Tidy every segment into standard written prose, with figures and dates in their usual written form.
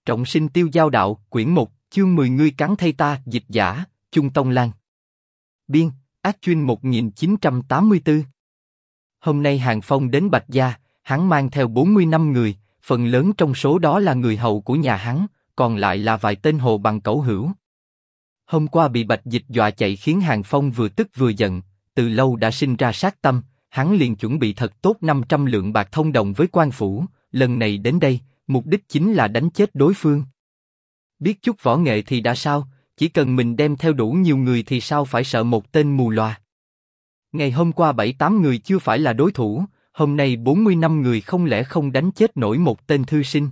Trọng sinh tiêu giao đạo, quyển 1, chương 10 ngươi cắn thay ta, dịch giả, Chung Tông Lan. Biên, Ác Chuyên 1984. Hôm nay Hàng Phong đến Bạch Gia, hắn mang theo 45 người, phần lớn trong số đó là người hầu của nhà hắn, còn lại là vài tên hồ bằng cẩu hữu. Hôm qua bị Bạch Dịch dọa chạy khiến Hàng Phong vừa tức vừa giận, từ lâu đã sinh ra sát tâm, hắn liền chuẩn bị thật tốt 500 lượng bạc thông đồng với quan phủ, lần này đến đây, mục đích chính là đánh chết đối phương. Biết chút võ nghệ thì đã sao, chỉ cần mình đem theo đủ nhiều người thì sao phải sợ một tên mù loà. Ngày hôm qua 7-8 người chưa phải là đối thủ, hôm nay 45 người không lẽ không đánh chết nổi một tên thư sinh.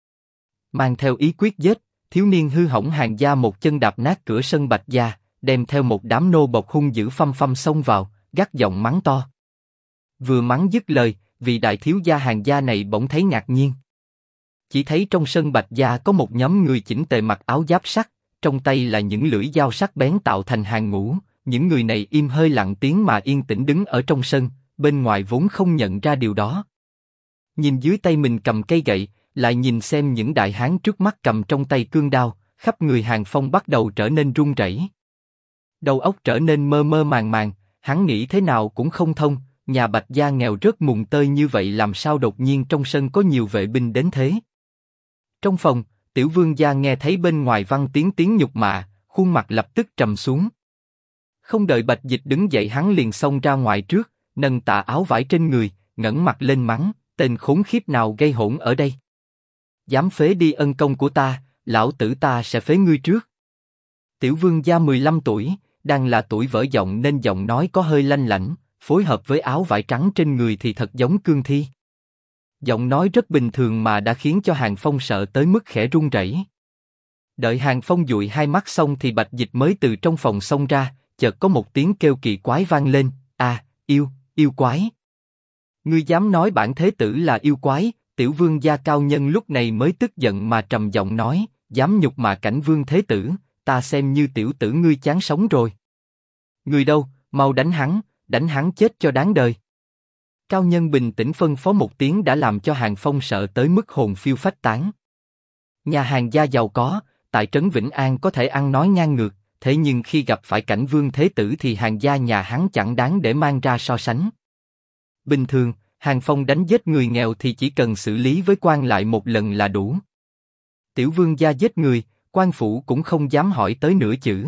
Mang theo ý quyết giết, thiếu niên hư hỏng Hàng Gia một chân đạp nát cửa sân Bạch Gia, đem theo một đám nô bộc hung dữ phăm phăm xông vào, gắt giọng mắng to. Vừa mắng dứt lời, vị đại thiếu gia Hàng Gia này bỗng thấy ngạc nhiên. Chỉ thấy trong sân Bạch Gia có một nhóm người chỉnh tề mặc áo giáp sắt, trong tay là những lưỡi dao sắc bén tạo thành hàng ngũ. Những người này im hơi lặng tiếng mà yên tĩnh đứng ở trong sân, bên ngoài vốn không nhận ra điều đó. Nhìn dưới tay mình cầm cây gậy, lại nhìn xem những đại hán trước mắt cầm trong tay cương đao, khắp người Hàng Phong bắt đầu trở nên run rẩy. Đầu óc trở nên mơ mơ màng màng, hắn nghĩ thế nào cũng không thông, nhà Bạch Gia nghèo rớt mùng tơi như vậy làm sao đột nhiên trong sân có nhiều vệ binh đến thế. Trong phòng, Tiểu Vương gia nghe thấy bên ngoài vang tiếng nhục mạ, khuôn mặt lập tức trầm xuống. Không đợi Bạch Dịch đứng dậy hắn liền xông ra ngoài trước, nâng tà áo vải trên người, ngẩng mặt lên mắng, tên khốn khiếp nào gây hỗn ở đây. Dám phế đi ân công của ta, lão tử ta sẽ phế ngươi trước. Tiểu Vương gia 15 tuổi, đang là tuổi vỡ giọng nên giọng nói có hơi lanh lảnh, phối hợp với áo vải trắng trên người thì thật giống cương thi. Giọng nói rất bình thường mà đã khiến cho Hàng Phong sợ tới mức khẽ run rẩy. Đợi Hàng Phong dụi hai mắt xong thì Bạch Dịch mới từ trong phòng xông ra, chợt có một tiếng kêu kỳ quái vang lên, yêu quái. Ngươi dám nói bản thế tử là yêu quái? Tiểu Vương gia cao nhân lúc này mới tức giận mà trầm giọng nói, dám nhục mạ cảnh vương thế tử, ta xem như tiểu tử ngươi chán sống rồi. Người đâu, mau đánh hắn chết cho đáng đời. Cao nhân bình tĩnh phân phó một tiếng đã làm cho Hàng Phong sợ tới mức hồn phiêu phách tán. Nhà Hàng gia giàu có, tại trấn Vĩnh An có thể ăn nói ngang ngược, thế nhưng khi gặp phải cảnh vương thế tử thì Hàng gia nhà hắn chẳng đáng để mang ra so sánh. Bình thường, Hàng Phong đánh giết người nghèo thì chỉ cần xử lý với quan lại một lần là đủ. Tiểu Vương gia giết người, quan phủ cũng không dám hỏi tới nửa chữ.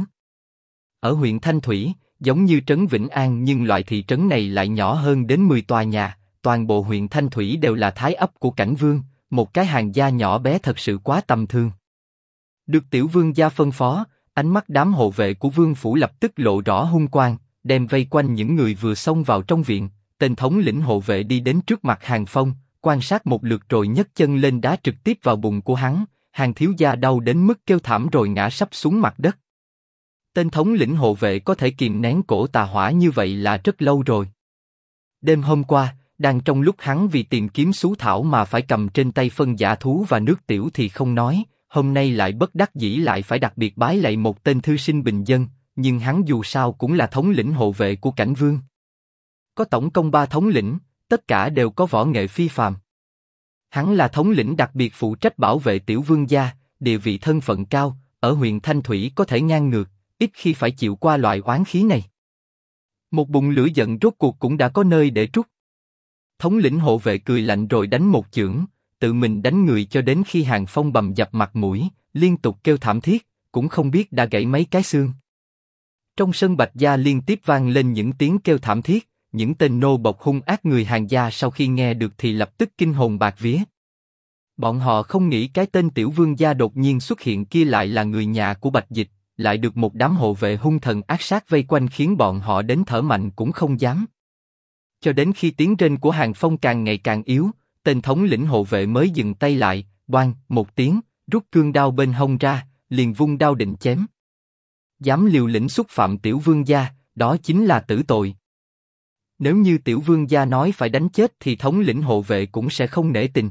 Ở huyện Thanh Thủy, giống như trấn Vĩnh An nhưng loại thị trấn này lại nhỏ hơn đến 10 tòa nhà, toàn bộ huyện Thanh Thủy đều là thái ấp của cảnh vương, một cái Hàng gia nhỏ bé thật sự quá tầm thường. Được Tiểu Vương gia phân phó, ánh mắt đám hộ vệ của vương phủ lập tức lộ rõ hung quang, đem vây quanh những người vừa xông vào trong viện. Tên thống lĩnh hộ vệ đi đến trước mặt Hàng Phong, quan sát một lượt rồi nhấc chân lên đá trực tiếp vào bụng của hắn. Hàng thiếu gia đau đến mức kêu thảm rồi ngã sắp xuống mặt đất. Tên thống lĩnh hộ vệ có thể kìm nén cổ tà hỏa như vậy là rất lâu rồi. Đêm hôm qua, đang trong lúc hắn vì tìm kiếm xú thảo mà phải cầm trên tay phân dã thú và nước tiểu thì không nói, hôm nay lại bất đắc dĩ lại phải đặc biệt bái lạy một tên thư sinh bình dân, nhưng hắn dù sao cũng là thống lĩnh hộ vệ của cảnh vương. Có tổng cộng 3 thống lĩnh, tất cả đều có võ nghệ phi phàm. Hắn là thống lĩnh đặc biệt phụ trách bảo vệ Tiểu Vương gia, địa vị thân phận cao, ở huyện Thanh Thủy có thể ngang ngược, ít khi phải chịu qua loại oán khí này. Một bụng lửa giận rốt cuộc cũng đã có nơi để trút. Thống lĩnh hộ vệ cười lạnh rồi đánh một chưởng, tự mình đánh người cho đến khi Hàng Phong bầm dập mặt mũi, liên tục kêu thảm thiết, cũng không biết đã gãy mấy cái xương. Trong sân Bạch Gia liên tiếp vang lên những tiếng kêu thảm thiết. Những tên nô bộc hung ác người Hàng gia sau khi nghe được thì lập tức kinh hồn bạt vía. Bọn họ không nghĩ cái tên Tiểu Vương gia đột nhiên xuất hiện kia lại là người nhà của Bạch Dịch, lại được một đám hộ vệ hung thần ác sát vây quanh khiến bọn họ đến thở mạnh cũng không dám. Cho đến khi tiếng rên của Hàng Phong càng ngày càng yếu, tên thống lĩnh hộ vệ mới dừng tay lại, oang một tiếng, rút cương đao bên hông ra, liền vung đao định chém. Dám liều lĩnh xúc phạm Tiểu Vương gia, đó chính là tử tội. Nếu như Tiểu Vương gia nói phải đánh chết thì thống lĩnh hộ vệ cũng sẽ không nể tình.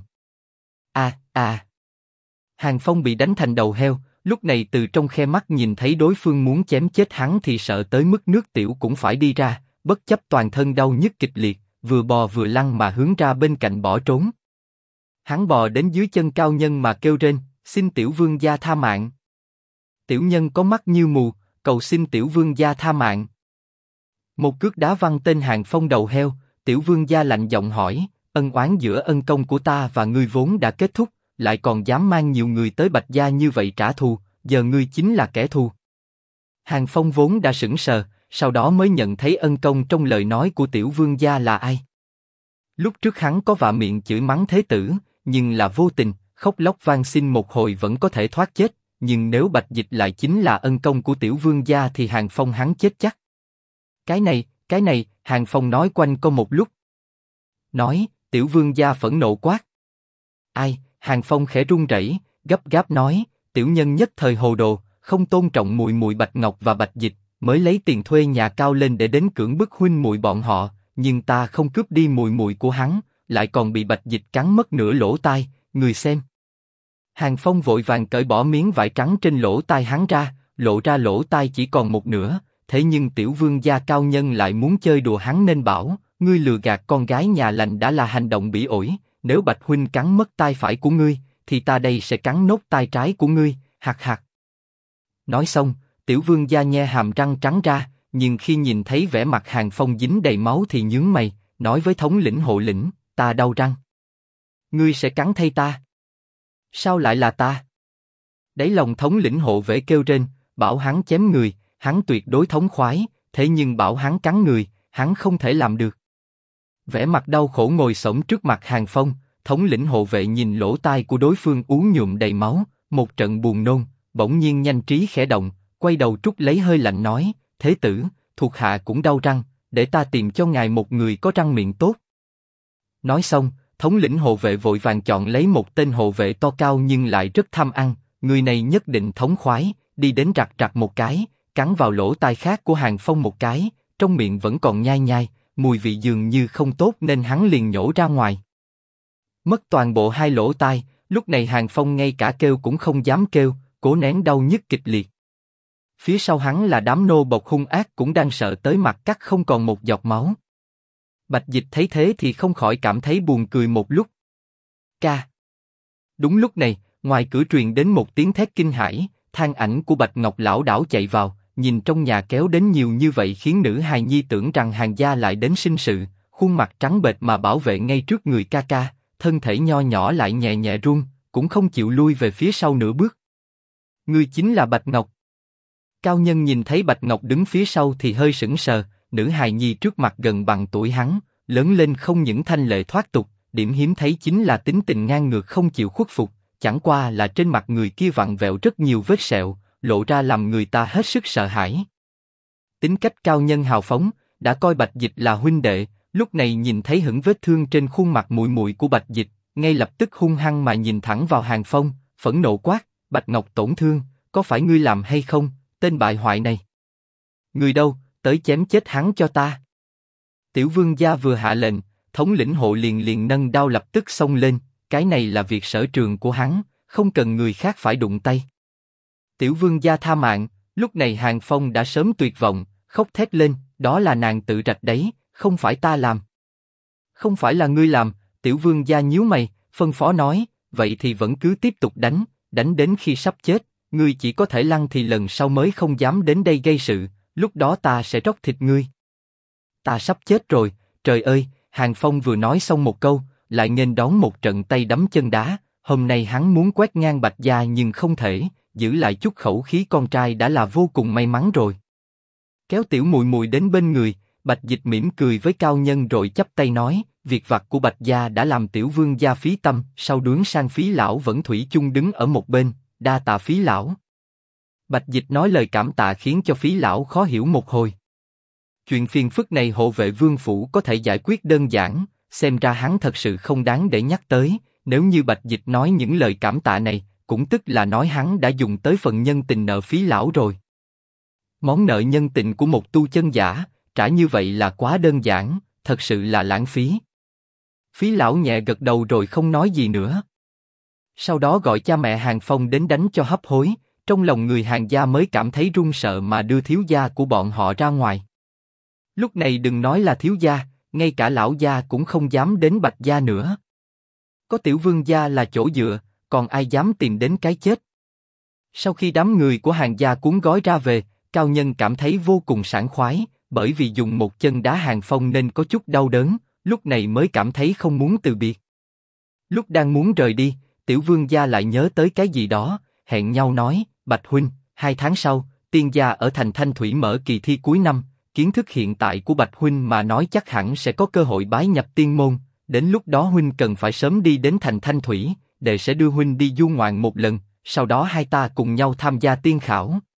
Hàng Phong bị đánh thành đầu heo, lúc này từ trong khe mắt nhìn thấy đối phương muốn chém chết hắn thì sợ tới mức nước tiểu cũng phải đi ra, bất chấp toàn thân đau nhức kịch liệt, vừa bò vừa lăn mà hướng ra bên cạnh bỏ trốn. Hắn bò đến dưới chân cao nhân mà kêu rên, Xin tiểu vương gia tha mạng. Tiểu nhân có mắt như mù, cầu xin tiểu vương gia tha mạng. Một cước đá văng tên Hàng Phong đầu heo, tiểu vương gia lạnh giọng hỏi, ân oán giữa ân công của ta và ngươi vốn đã kết thúc, lại còn dám mang nhiều người tới Bạch gia như vậy trả thù, giờ ngươi chính là kẻ thù. Hàng Phong vốn đã sững sờ, sau đó mới nhận thấy ân công trong lời nói của tiểu vương gia là ai. Lúc trước hắn có vạ miệng chửi mắng thế tử, nhưng là vô tình, khóc lóc van xin một hồi vẫn có thể thoát chết, nhưng nếu Bạch Dịch lại chính là ân công của tiểu vương gia thì Hàng Phong hắn chết chắc. Cái này, Hàng Phong nói quanh co một lúc. Nói, tiểu vương gia phẫn nộ quát. Ai? Hàng Phong khẽ run rẩy, gấp gáp nói, tiểu nhân nhất thời hồ đồ, không tôn trọng muội muội Bạch Ngọc và Bạch Dịch, mới lấy tiền thuê nhà cao lên để đến cưỡng bức huynh muội bọn họ, nhưng ta không cướp đi muội muội của hắn, lại còn bị Bạch Dịch cắn mất nửa lỗ tai, người xem. Hàng Phong vội vàng cởi bỏ miếng vải trắng trên lỗ tai hắn ra, lộ ra lỗ tai chỉ còn một nửa, thế nhưng tiểu vương gia cao nhân lại muốn chơi đùa hắn nên bảo, ngươi lừa gạt con gái nhà lành đã là hành động bỉ ổi, nếu Bạch huynh cắn mất tai phải của ngươi, thì ta đây sẽ cắn nốt tai trái của ngươi, hạc hạc. Nói xong, tiểu vương gia nhe hàm răng trắng ra, nhưng khi nhìn thấy vẻ mặt Hàng Phong dính đầy máu thì nhướng mày, nói với thống lĩnh hộ lĩnh, ta đau răng. Ngươi sẽ cắn thay ta. Sao lại là ta? Đáy lòng thống lĩnh hộ vệ kêu rên, bảo hắn chém người, hắn tuyệt đối thống khoái, thế nhưng bảo hắn cắn người, hắn không thể làm được. Vẻ mặt đau khổ ngồi xổm trước mặt Hàng Phong, thống lĩnh hộ vệ nhìn lỗ tai của đối phương ú nhuộm đầy máu, một trận buồn nôn, bỗng nhiên nhanh trí khẽ động, quay đầu trút lấy hơi lạnh nói, thế tử, thuộc hạ cũng đau răng, để ta tìm cho ngài một người có răng miệng tốt. Nói xong, thống lĩnh hộ vệ vội vàng chọn lấy một tên hộ vệ to cao nhưng lại rất tham ăn, người này nhất định thống khoái, đi đến rặt rặt một cái, cắn vào lỗ tai khác của Hàng Phong một cái, trong miệng vẫn còn nhai nhai, mùi vị dường như không tốt nên hắn liền nhổ ra ngoài. Mất toàn bộ hai lỗ tai, lúc này Hàng Phong ngay cả kêu cũng không dám kêu, cố nén đau nhức kịch liệt. Phía sau hắn là đám nô bộc hung ác cũng đang sợ tới mặt cắt không còn một giọt máu. Bạch Dịch thấy thế thì không khỏi cảm thấy buồn cười một lúc. Ca. Đúng lúc này, ngoài cửa truyền đến một tiếng thét kinh hãi, than ảnh của Bạch Ngọc lão đảo chạy vào, nhìn trong nhà kéo đến nhiều như vậy khiến nữ hài nhi tưởng rằng Hàng gia lại đến sinh sự, khuôn mặt trắng bệch mà bảo vệ ngay trước người ca ca, thân thể nho nhỏ lại nhẹ nhẹ run, cũng không chịu lui về phía sau nửa bước. Ngươi chính là Bạch Ngọc. Cao nhân nhìn thấy Bạch Ngọc đứng phía sau thì hơi sững sờ, nữ hài nhi trước mặt gần bằng tuổi hắn, lớn lên không những thanh lệ thoát tục, điểm hiếm thấy chính là tính tình ngang ngược không chịu khuất phục, chẳng qua là trên mặt người kia vặn vẹo rất nhiều vết sẹo, lộ ra làm người ta hết sức sợ hãi. Tính cách cao nhân hào phóng, đã coi Bạch Dịch là huynh đệ, lúc này nhìn thấy hửng vết thương trên khuôn mặt muội muội của Bạch Dịch, ngay lập tức hung hăng mà nhìn thẳng vào Hàng Phong, phẫn nộ quát, Bạch Ngọc tổn thương, có phải ngươi làm hay không, tên bại hoại này? Người đâu, tới chém chết hắn cho ta. Tiểu vương gia vừa hạ lệnh, thống lĩnh hộ liền nâng đao lập tức xông lên, cái này là việc sở trường của hắn, không cần người khác phải đụng tay. Tiểu vương gia tha mạng, lúc này Hàng Phong đã sớm tuyệt vọng, khóc thét lên, đó là nàng tự rạch đấy, không phải ta làm. Không phải là ngươi làm, tiểu vương gia nhíu mày, phân phó nói, vậy thì vẫn cứ tiếp tục đánh, đánh đến khi sắp chết, ngươi chỉ có thể lăn thì lần sau mới không dám đến đây gây sự, lúc đó ta sẽ róc thịt ngươi. Ta sắp chết rồi, trời ơi, Hàng Phong vừa nói xong một câu, lại nghênh đón một trận tay đấm chân đá, hôm nay hắn muốn quét ngang Bạch gia nhưng không thể, giữ lại chút khẩu khí con trai đã là vô cùng may mắn rồi. Kéo tiểu muội muội đến bên người, Bạch Dịch mỉm cười với cao nhân rồi chắp tay nói, việc vặt của Bạch gia đã làm tiểu vương gia phí tâm, sau đuối sang Phí lão vẫn thủy chung đứng ở một bên, đa tạ Phí lão. Bạch Dịch nói lời cảm tạ khiến cho Phí lão khó hiểu một hồi. Chuyện phiền phức này hộ vệ vương phủ có thể giải quyết đơn giản, xem ra hắn thật sự không đáng để nhắc tới, nếu như Bạch Dịch nói những lời cảm tạ này, cũng tức là nói hắn đã dùng tới phần nhân tình nợ Phí lão rồi. Món nợ nhân tình của một tu chân giả, trả như vậy là quá đơn giản, thật sự là lãng phí. Phí lão nhẹ gật đầu rồi không nói gì nữa. Sau đó gọi cha mẹ Hàng Phong đến đánh cho hấp hối, trong lòng người Hàng gia mới cảm thấy run sợ mà đưa thiếu gia của bọn họ ra ngoài. Lúc này đừng nói là thiếu gia, ngay cả lão gia cũng không dám đến Bạch gia nữa. Có tiểu vương gia là chỗ dựa, còn ai dám tìm đến cái chết. Sau khi đám người của Hàn gia cuốn gói ra về, Cao Nhân cảm thấy vô cùng sảng khoái, bởi vì dùng một chân đá Hàn Phong nên có chút đau đớn, lúc này mới cảm thấy không muốn từ biệt. Lúc đang muốn rời đi, Tiểu Vương gia lại nhớ tới cái gì đó, hẹn nhau nói, Bạch huynh, 2 tháng sau, Tiên gia ở thành Thanh Thủy mở kỳ thi cuối năm, kiến thức hiện tại của Bạch huynh mà nói chắc hẳn sẽ có cơ hội bái nhập tiên môn, đến lúc đó huynh cần phải sớm đi đến thành Thanh Thủy, đệ sẽ đưa huynh đi du ngoạn một lần, sau đó hai ta cùng nhau tham gia tiên khảo.